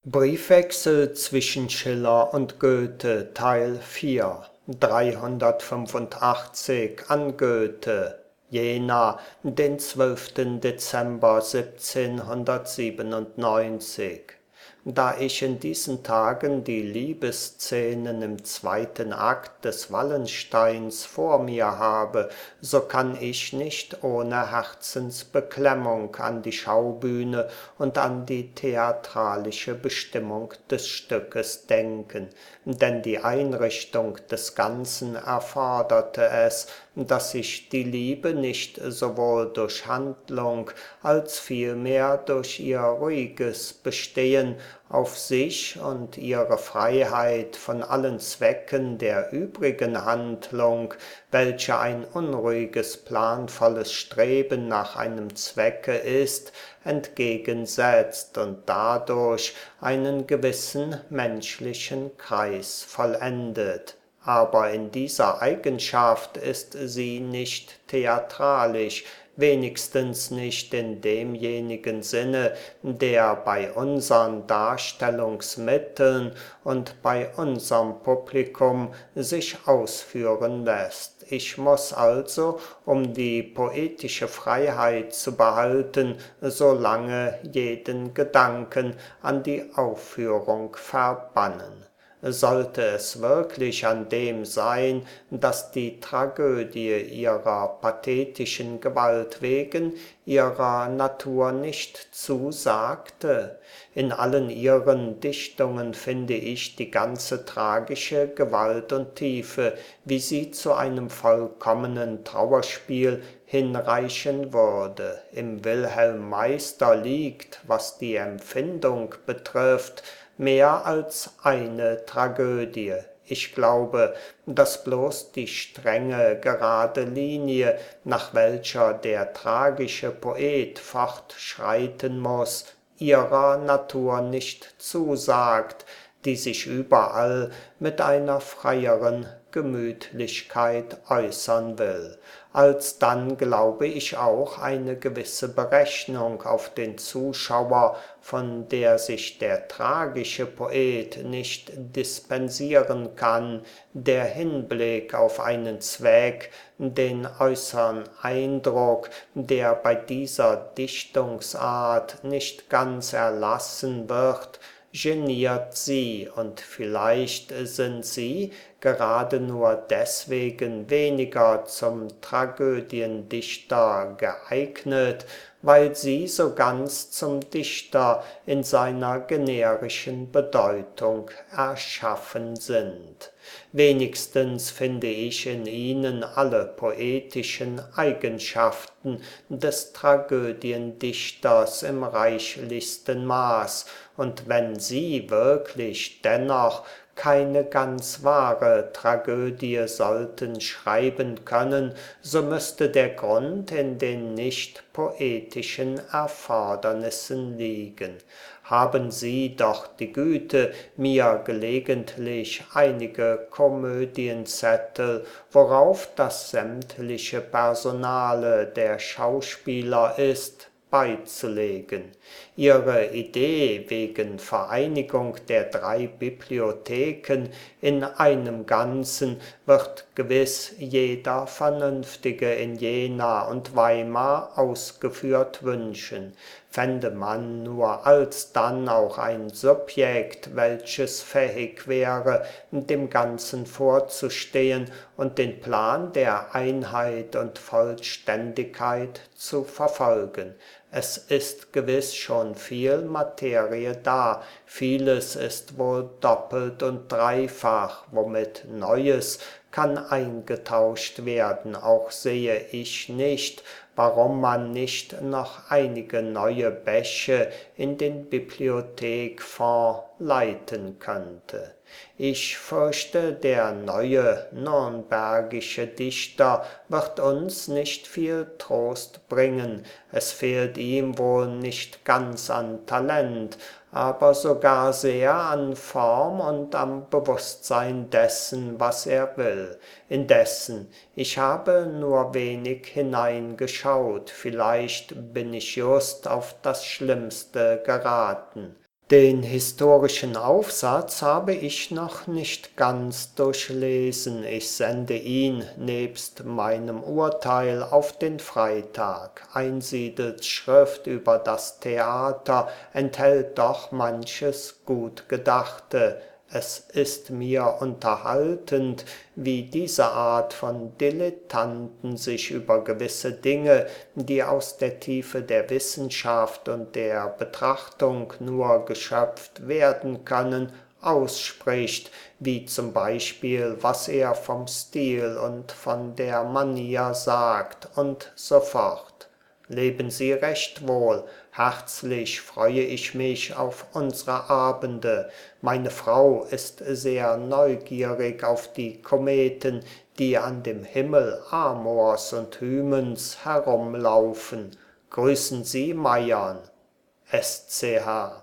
Briefwechsel zwischen Schiller und Goethe Teil 4 385 an Goethe Jena, den 12. Dezember 1797. Da ich in diesen Tagen die Liebesszenen im zweiten Akt des Wallensteins vor mir habe, so kann ich nicht ohne Herzensbeklemmung an die Schaubühne und an die theatralische Bestimmung des Stückes denken, denn die Einrichtung des Ganzen erforderte es, dass sich die Liebe nicht sowohl durch Handlung als vielmehr durch ihr ruhiges Bestehen auf sich und ihre Freiheit von allen Zwecken der übrigen Handlung, welche ein unruhiges, planvolles Streben nach einem Zwecke ist, entgegensetzt und dadurch einen gewissen menschlichen Kreis vollendet. Aber in dieser Eigenschaft ist sie nicht theatralisch, wenigstens nicht in demjenigen Sinne, der bei unsern Darstellungsmitteln und bei unserm Publikum sich ausführen lässt. Ich muß also, um die poetische Freiheit zu behalten, so lange jeden Gedanken an die Aufführung verbannen. Sollte es wirklich an dem sein, dass die Tragödie ihrer pathetischen Gewalt wegen ihrer Natur nicht zusagte? In allen ihren Dichtungen finde ich die ganze tragische Gewalt und Tiefe, wie sie zu einem vollkommenen Trauerspiel hinreichen würde. Im Wilhelm Meister liegt, was die Empfindung betrifft, mehr als eine Tragödie. Ich glaube, dass bloß die strenge, gerade Linie, nach welcher der tragische Poet fortschreiten muß, ihrer Natur nicht zusagt, die sich überall mit einer freieren Gemütlichkeit äußern will. Alsdann glaube ich auch eine gewisse Berechnung auf den Zuschauer, von der sich der tragische Poet nicht dispensieren kann, der Hinblick auf einen Zweck, den äußern Eindruck, der bei dieser Dichtungsart nicht ganz erlassen wird, geniert sie, und vielleicht sind sie gerade nur deswegen weniger zum Tragödiendichter geeignet, weil sie so ganz zum Dichter in seiner generischen Bedeutung erschaffen sind. Wenigstens finde ich in ihnen alle poetischen Eigenschaften des Tragödiendichters im reichlichsten Maß, und wenn sie wirklich dennoch keine ganz wahre Tragödie sollten schreiben können, so müsste der Grund in den nicht poetischen Erfordernissen liegen. Haben Sie doch die Güte, mir gelegentlich einige Komödienzettel, worauf das sämtliche Personale der Schauspieler ist, beizulegen. Ihre Idee wegen Vereinigung der 3 Bibliotheken in einem Ganzen wird gewiss jeder Vernünftige in Jena und Weimar ausgeführt wünschen. Fände man nur alsdann auch ein Subjekt, welches fähig wäre, dem Ganzen vorzustehen und den Plan der Einheit und Vollständigkeit zu verfolgen. Es ist gewiss schon viel Materie da, vieles ist wohl doppelt und dreifach, womit Neues kann eingetauscht werden, auch sehe ich nicht, warum man nicht noch einige neue Bäche in den Bibliothekfonds leiten könnte. Ich fürchte, der neue nürnbergische Dichter wird uns nicht viel Trost bringen. Es fehlt ihm wohl nicht ganz an Talent, aber sogar sehr an Form und am Bewusstsein dessen, was er will. Indessen, ich habe nur wenig hineingeschaut, vielleicht bin ich just auf das Schlimmste geraten. Den historischen Aufsatz habe ich noch nicht ganz durchlesen. Ich sende ihn nebst meinem Urteil auf den Freitag. Einsiedels Schrift über das Theater enthält doch manches gut Gedachte. Es ist mir unterhaltend, wie diese Art von Dilettanten sich über gewisse Dinge, die aus der Tiefe der Wissenschaft und der Betrachtung nur geschöpft werden können, ausspricht, wie zum Beispiel, was er vom Stil und von der Manier sagt und so fort. Leben Sie recht wohl, herzlich freue ich mich auf unsere Abende. Meine Frau ist sehr neugierig auf die Kometen, die an dem Himmel Amors und Hymens herumlaufen. Grüßen Sie Meiern. SCH